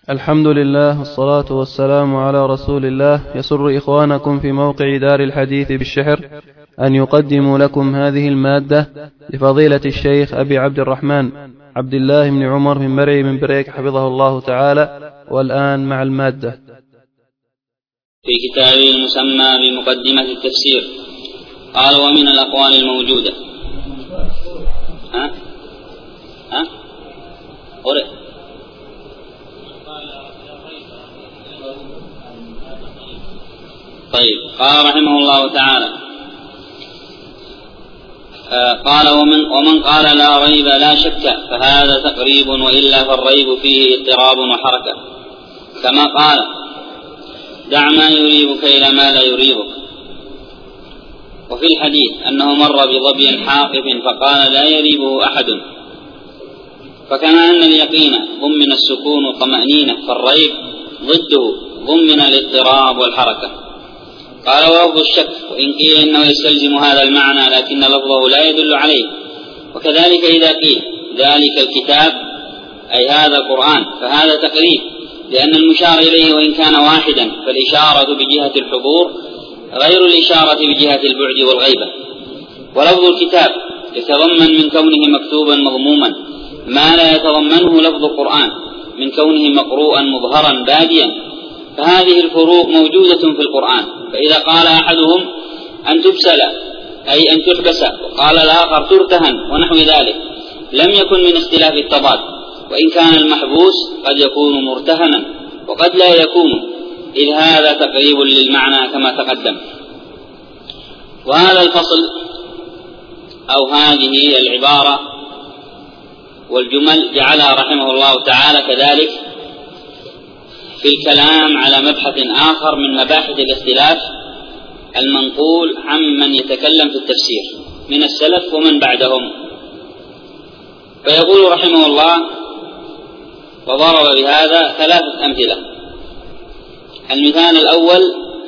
الحمد لله والصلاة والسلام على رسول الله. يسر إخوانكم في موقع دار الحديث بالشحر أن يقدموا لكم هذه المادة لفضيلة الشيخ أبي عبد الرحمن عبد الله بن عمر بن مرعي من بريك حفظه الله تعالى. والآن مع المادة. في كتابه المسمى بمقدمة التفسير قال: ومن الأقوال الموجودة طيب. قال رحمه الله تعالى: قال ومن قال لا ريب لا شك فهذا تقريب، وإلا فالريب فيه اضطراب وحركة، كما قال: دع ما يريبك إلى ما لا يريبك. وفي الحديث أنه مر بظبي حاقف فقال: لا يريبه أحد. فكما أن اليقين ضمن السكون والطمأنينة، فالريب ضده ضمن الاضطراب والحركة. قال: ولفظ الشك وإن قيل إنه يستلزم هذا المعنى لكن لفظه لا يدل عليه. وكذلك إذا قيل ذلك الكتاب أي هذا القرآن فهذا تقريب، لأن المشار إليه وإن كان واحدا فالإشارة بجهة الحضور غير الإشارة بجهة البعد والغيبة. ولفظ الكتاب يتضمن من كونه مكتوبا مضموما ما لا يتضمنه لفظ القرآن من كونه مقروءا مظهرا باديا. فهذه الفروق موجودة في القرآن. فإذا قال أحدهم أن تبسل أي أن تحبس، وقال الآخر ترتهن ونحو ذلك، لم يكن من اختلاف التضاد، وإن كان المحبوس قد يكون مرتهنا وقد لا يكون، إذ هذا تقريب للمعنى كما تقدم. وهذا الفصل أو هذه العبارة والجمل جعلها رحمه الله تعالى كذلك في الكلام على مبحث آخر من مباحث الاختلاف المنقول عمن يتكلم في التفسير من السلف ومن بعدهم. فيقول رحمه الله وضرب بهذا 3 أمثلة. المثال الأول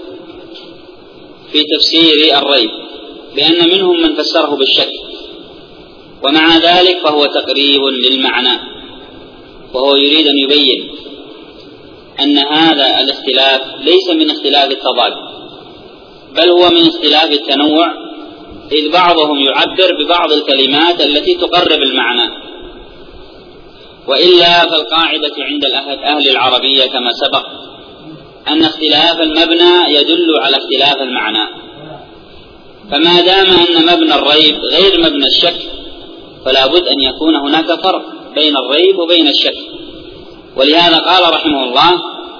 في تفسير الريب، بأن منهم من فسره بالشك، ومع ذلك فهو تقريب للمعنى، وهو يريد أن يبين أن هذا الاختلاف ليس من اختلاف التضاد، بل هو من اختلاف التنوع، إذ بعضهم يعبر ببعض الكلمات التي تقرب المعنى. وإلا فالقاعدة عند أهل العربية كما سبق أن اختلاف المبنى يدل على اختلاف المعنى. فما دام أن مبنى الريب غير مبنى الشك فلا بد أن يكون هناك فرق بين الريب وبين الشك. ولهذا قال رحمه الله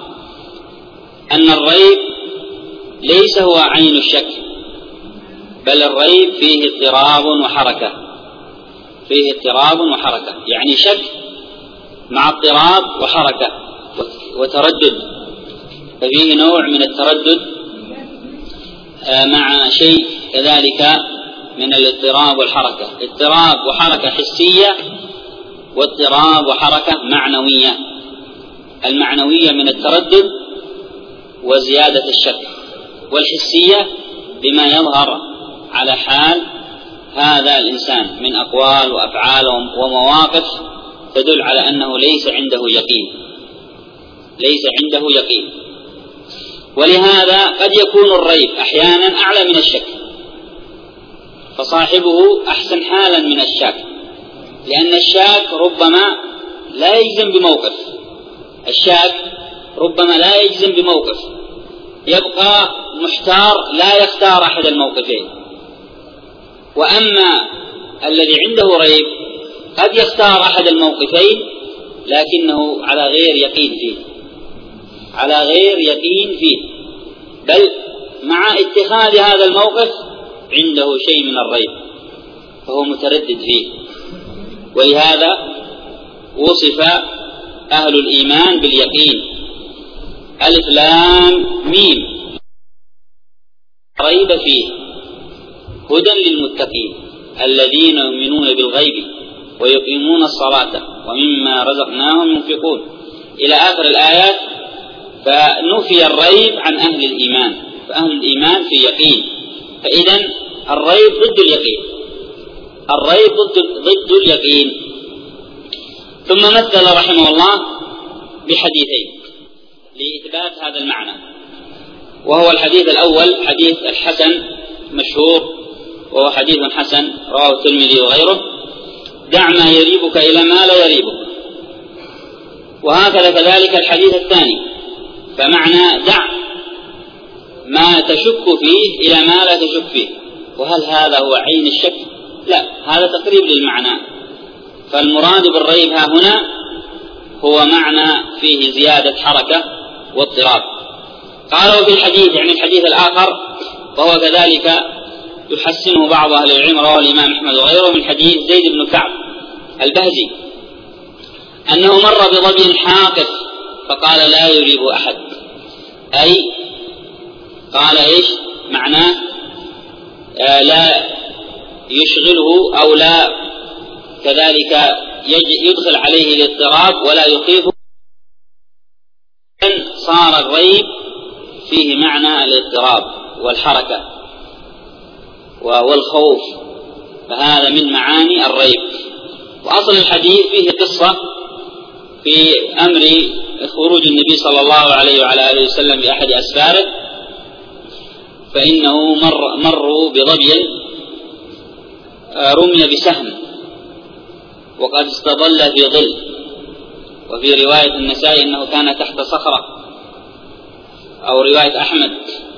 أن الريب ليس هو عين الشك، بل الريب فيه اضطراب وحركة، فيه اضطراب وحركة، يعني شك مع اضطراب وحركة وتردد، ففيه نوع من التردد مع شيء كذلك من الاضطراب والحركة، اضطراب وحركة حسية واضطراب وحركة معنوية. المعنوية من التردد وزيادة الشك، والحسية بما يظهر على حال هذا الإنسان من أقوال وأفعال ومواقف تدل على أنه ليس عنده يقين، ليس عنده يقين. ولهذا قد يكون الريب أحيانا أعلى من الشك، فصاحبه أحسن حالا من الشاك، لأن الشاك ربما لا يجزم بموقف، الشاك ربما لا يجزم بموقف، يبقى محتار لا يختار أحد الموقفين. وأما الذي عنده ريب قد يختار أحد الموقفين لكنه على غير يقين فيه، على غير يقين فيه، بل مع اتخاذ هذا الموقف عنده شيء من الريب فهو متردد فيه. ولهذا وصف أهل الإيمان باليقين: ألف لام ميم ريب فيه هدى للمتقين الذين يؤمنون بالغيب ويقيمون الصلاة ومما رزقناهم ينفقون إلى آخر الآيات. فنفي الريب عن أهل الإيمان، فأهل الإيمان في يقين. فإذن الريب ضد اليقين، الريب ضد اليقين. ثم مثل رحمه الله بحديثين لإثبات هذا المعنى، وهو الحديث الأول حديث الحسن مشهور، وهو حديث حسن رواه الترمذي وغيره: دع ما يريبك إلى ما لا يريبك. وهكذا كذلك الحديث الثاني، فمعنى دع ما تشك فيه إلى ما لا تشك فيه. وهل هذا هو عين الشك؟ لا، هذا تقريب للمعنى. فالمراد بالريب ها هنا هو معنى فيه زيادة حركة واضطراب. قالوا في الحديث يعني الحديث الآخر، وهو كذلك يحسنه بعض أهل العلم، رواه الإمام أحمد وغيره من حديث زيد بن كعب البهزي أنه مر بظبي حاقف فقال لا يريب أحد، أي قال إيش معناه؟ لا يشغله أو لا كذلك يدخل عليه الاضطراب ولا يخيفه. صار الريب فيه معنى الاضطراب والحركة والخوف، فهذا من معاني الريب. وأصل الحديث فيه قصة في أمر خروج النبي صلى الله عليه وعلى آله وسلم بأحد أسفاره، فإنه مروا بظبي رمي بسهم وقد استظل في ظل، وفي رواية النسائي أنه كان تحت صخرة، أو رواية أحمد.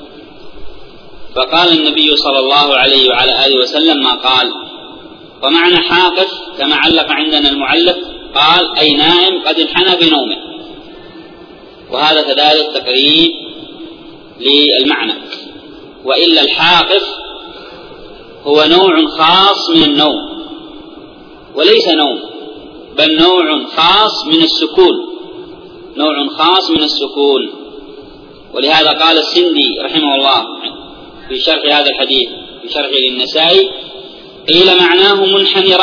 فقال النبي صلى الله عليه وعلى آله وسلم ما قال. ومعنى حاقف كما علق عندنا المعلق قال أي نائم قد انحنى بنومه، وهذا كذلك تقريب للمعنى. وإلا الحاقف هو نوع خاص من النوم، وليس نوم، بل نوع خاص من السكون، نوع خاص من السكون. ولهذا قال السندي رحمه الله في شرح هذا الحديث في شرحه للنسائي: قيل معناه منحني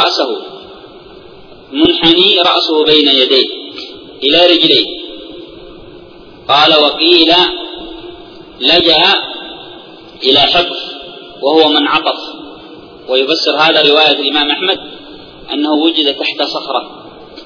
رأسه بين يديه إلى رجليه. قال وقيل لجأ إلى حفظ وهو منعطف. ويفسر هذا رواية الإمام أحمد أنه وجد تحت صخرة.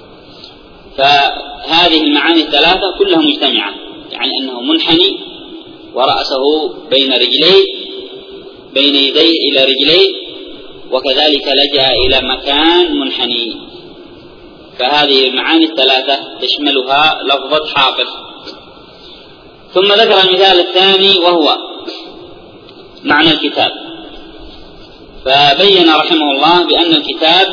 فهذه المعاني الثلاثة كلها مجتمعة، يعني أنه منحني ورأسه بين رجليه، بين يديه إلى رجليه، وكذلك لجأ إلى مكان منحني. فهذه المعاني الثلاثة تشملها لفظة حاقف. ثم ذكر المثال الثاني وهو معنى الكتاب، فبين رحمه الله بأن الكتاب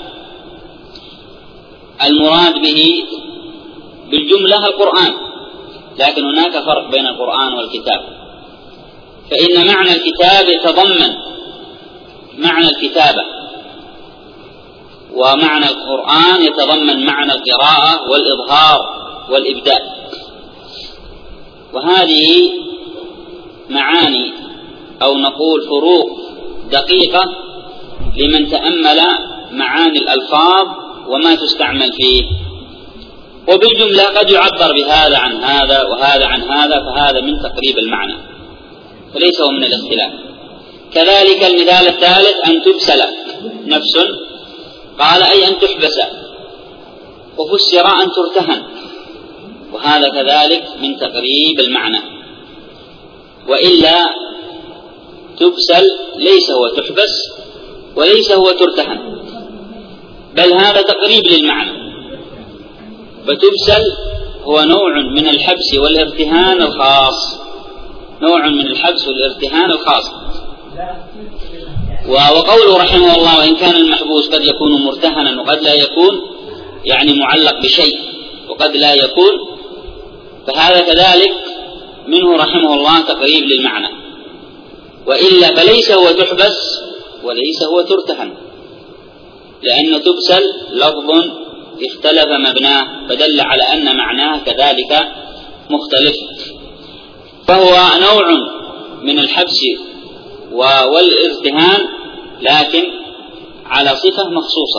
المراد به بالجملة القرآن، لكن هناك فرق بين القرآن والكتاب. فإن معنى الكتاب يتضمن معنى الكتابة، ومعنى القرآن يتضمن معنى القراءة والإظهار والإبداء. وهذه معاني أو نقول فروق دقيقة لمن تأمل معاني الألفاظ وما تستعمل فيه. وبالجملة قد يعبر بهذا عن هذا وهذا عن هذا، فهذا من تقريب المعنى فليس هو من الاختلاف. كذلك المثال الثالث أن تبسل نفس، قال أي أن تحبس، وفسر أن ترتهن، وهذا كذلك من تقريب المعنى. وإلا تبسل ليس هو تحبس وليس هو ترتهن، بل هذا تقريب للمعنى. فتبسل هو نوع من الحبس والارتهان الخاص، نوع من الحبس والارتهان الخاص. وقوله رحمه الله وإن كان المحبوس قد يكون مرتهنا وقد لا يكون، يعني معلق بشيء وقد لا يكون، فهذا كذلك منه رحمه الله تقريب للمعنى. وإلا فليس هو تحبس وليس هو ترتهن، لأن تبسل لفظ اختلف مبناه فدل على أن معناه كذلك مختلف. فهو نوع من الحبس والارتهان، لكن على صفة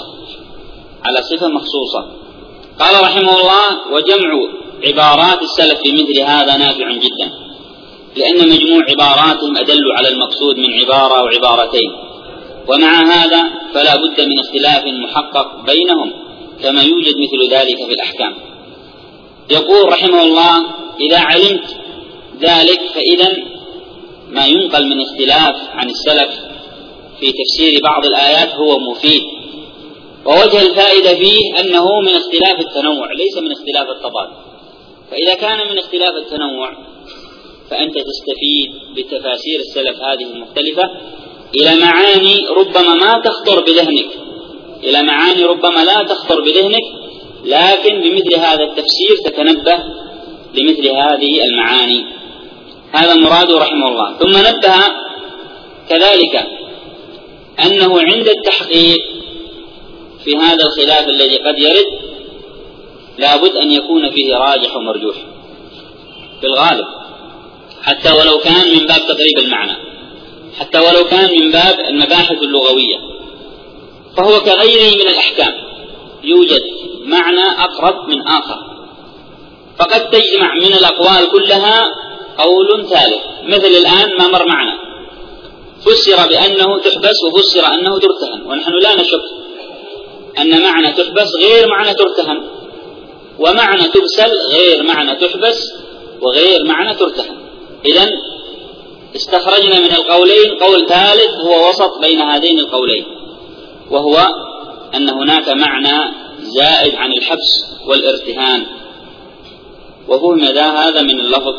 مخصوصة. قال رحمه الله وجمع عبارات السلف في مثل هذا نافع جدا، لأن مجموع عباراتهم أدل على المقصود من عبارة وعبارتين. ومع هذا فلا بد من اختلاف محقق بينهم، كما يوجد مثل ذلك في الأحكام. يقول رحمه الله: إذا علمت ذلك فإذا ما ينقل من اختلاف عن السلف في تفسير بعض الآيات هو مفيد، ووجه الفائدة فيه أنه من اختلاف التنوع ليس من اختلاف التضاد. فإذا كان من اختلاف التنوع فأنت تستفيد بتفاسير السلف هذه المختلفة إلى معاني ربما ما تخطر بذهنك، إلى معاني ربما لا تخطر بذهنك، لكن بمثل هذا التفسير تتنبه لمثل هذه المعاني. هذا مراده رحمه الله. ثم نبه كذلك أنه عند التحقيق في هذا الخلاف الذي قد يرد لابد أن يكون فيه راجح ومرجوح بالغالب، حتى ولو كان من باب تقريب المعنى، حتى ولو كان من باب المباحث اللغوية، فهو كغيره من الأحكام يوجد معنى أقرب من آخر، فقد تجمع من الأقوال كلها قول ثالث. مثل الآن ما مر معنا فسر بأنه تحبس وفسر أنه ترتهن، ونحن لا نشك أن معنى تحبس غير معنى ترتهن، ومعنى تبسل غير معنى تحبس وغير معنى ترتهن. إذن استخرجنا من القولين قول ثالث هو وسط بين هذين القولين، وهو أن هناك معنى زائد عن الحبس والارتهان، وفهم هذا من اللفظ.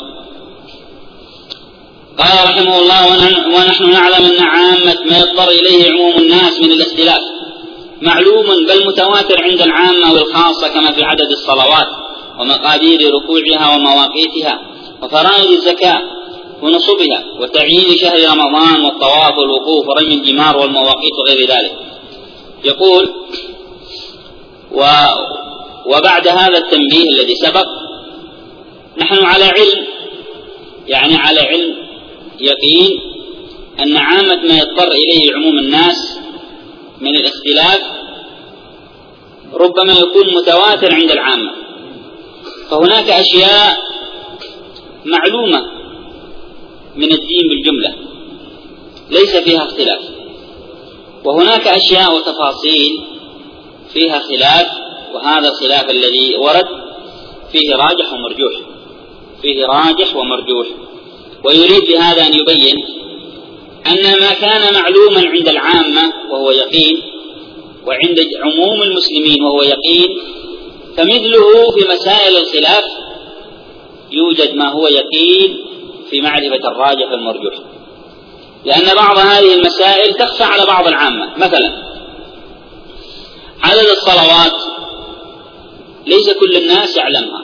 قال رحمه الله: ونحن نعلم أن عامة ما يضطر إليه عموم الناس من الاختلاف معلوم بل متواتر عند العامة والخاصة، كما في عدد الصلوات ومقادير ركوعها ومواقيتها وفرائض الزكاة ونصبها وتعيين شهر رمضان والطواف والوقوف ورمي الجمار والمواقيت وغير ذلك. يقول: وبعد هذا التنبيه الذي سبق نحن على علم، يعني على علم يقين أن عامة ما يضطر إليه عموم الناس من الاختلاف ربما يكون متواتر عند العامة، فهناك أشياء معلومة من الدين بالجملة ليس فيها اختلاف، وهناك أشياء وتفاصيل فيها خلاف، وهذا الخلاف الذي ورد فيه راجح ومرجوح، فيه راجح ومرجوح. ويريد بهذا أن يبين أن ما كان معلوما عند العامة وهو يقين، وعند عموم المسلمين وهو يقين، فمثله في مسائل الخلاف يوجد ما هو يقين في معرفة الراجح والمرجوح، لأن بعض هذه المسائل تخفى على بعض العامة. مثلا عدد الصلوات ليس كل الناس يعلمها،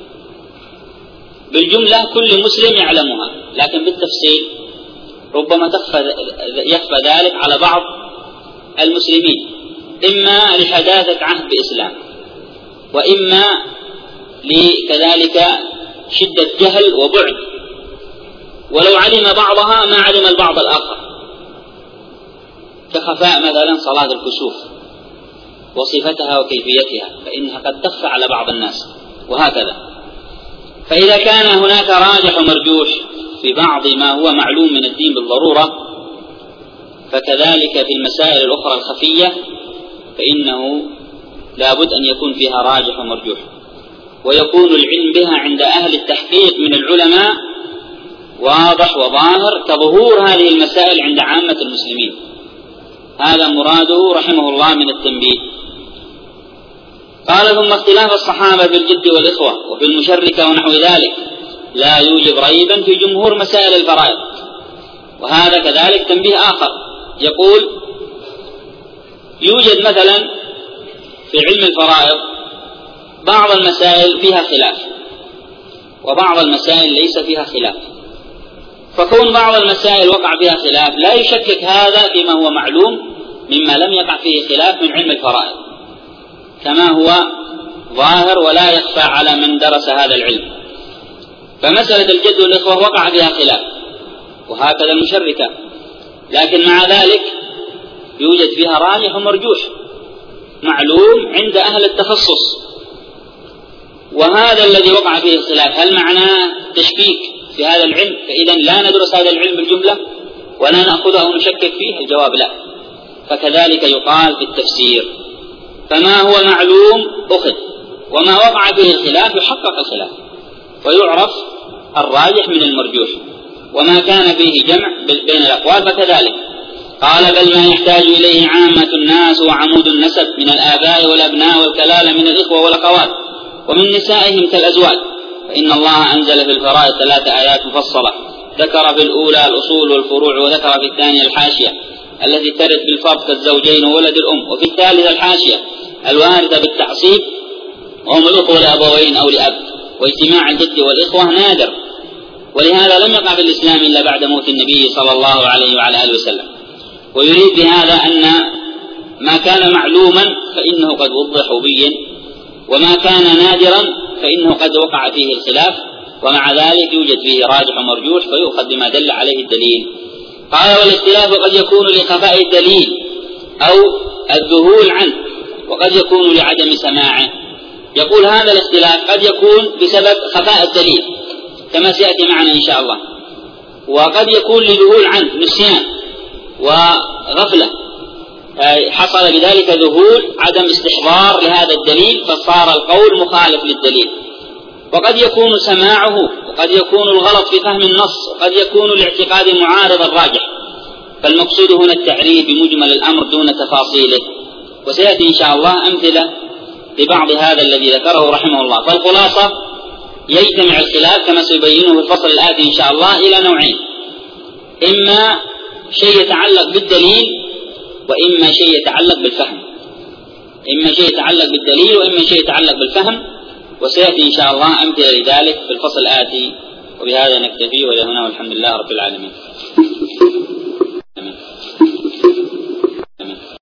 بالجملة كل مسلم يعلمها، لكن بالتفصيل ربما يخفى ذلك على بعض المسلمين، إما لحداثة عهد بإسلام، وإما لكذلك شدة جهل وبعد، ولو علم بعضها ما علم البعض الآخر، كخفاء مثلا صلاة الكسوف وصفتها وكيفيتها، فإنها قد تخفى على بعض الناس، وهكذا. فإذا كان هناك راجح ومرجوح في بعض ما هو معلوم من الدين بالضرورة، فكذلك في المسائل الأخرى الخفية فإنه لابد أن يكون فيها راجح ومرجوح، ويكون العلم بها عند أهل التحقيق من العلماء واضح وظاهر كظهور هذه المسائل عند عامة المسلمين. هذا مراده رحمه الله من التنبيه. قال: ثم اختلاف الصحابة بالجد والإخوة وفي المشركة ونحو ذلك لا يوجب ريبا في جمهور مسائل الفرائض. وهذا كذلك تنبيه آخر، يقول: يوجد مثلا في علم الفرائض بعض المسائل فيها خلاف، وبعض المسائل ليس فيها خلاف، فكون بعض المسائل وقع فيها خلاف لا يشكك هذا فيما هو معلوم مما لم يقع فيه خلاف من علم الفرائض، كما هو ظاهر ولا يخفى على من درس هذا العلم. فمسألة الجد والإخوة وقع فيها خلاف، وهكذا المشركة، لكن مع ذلك يوجد فيها راجح ومرجوح معلوم عند أهل التخصص. وهذا الذي وقع فيه الخلاف هل معناه تشكيك في هذا العلم؟ فإذا لا ندرس هذا العلم بالجملة ولا نأخذه ونشكك فيه؟ الجواب لا. فكذلك يقال في التفسير، فما هو معلوم أخذ وما وقع فيه الخلاف يحقق الخلاف ويعرف الراجح من المرجوح، وما كان فيه جمع بين الأقوال فكذلك. قال بل ما يحتاج إليه عامة الناس وعمود النسب من الآباء والأبناء والكلالة من الإخوة والأخوات ومن نسائهم كالأزواج، فإن الله أنزل في الفرائض 3 آيات مفصلة، ذكر في الأولى الأصول والفروع، وذكر في الثانية الحاشية التي ترد بالفرض كالزوجين وولد الأم، وفي الثالثة الحاشية الواردة بالتعصيب وهم الأخوة لأبوين أو لأب، واجتماع الجد والإخوة نادر، ولهذا لم يقع في الإسلام إلا بعد موت النبي صلى الله عليه وعلى آله وسلم. ويريد بهذا أن ما كان معلوما فإنه قد وضح وبين، وما كان نادرا فإنه قد وقع فيه الخلاف، ومع ذلك يوجد فيه راجح ومرجوح فيؤخذ بما دل عليه الدليل. قال والاختلاف قد يكون لخفاء الدليل أو الذهول عنه، وقد يكون لعدم سماعه. يقول هذا الاختلاف قد يكون بسبب خفاء الدليل كما سيأتي معنا إن شاء الله، وقد يكون لذهول عنه نسيان وغفلة، حصل بذلك ذهول عدم استحضار لهذا الدليل فصار القول مخالف للدليل، وقد يكون سماعه، وقد يكون الغلط في فهم النص، وقد يكون الاعتقاد معارض الراجح. فالمقصود هنا التعريف بمجمل الأمر دون تفاصيله، وسيأتي إن شاء الله أمثلة لبعض هذا الذي ذكره رحمه الله. فالخلاصة يجتمع الخلاف كما سيبينه في الفصل الآتي إن شاء الله إلى نوعين: إما شيء يتعلق بالدليل، وإما شيء يتعلق بالفهم. إما شيء يتعلق بالدليل وإما شيء يتعلق بالفهم، وسيأتي إن شاء الله أمثلة لذلك في الفصل الآتي. وبهذا نكتفي، وإلى هنا والحمد لله رب العالمين.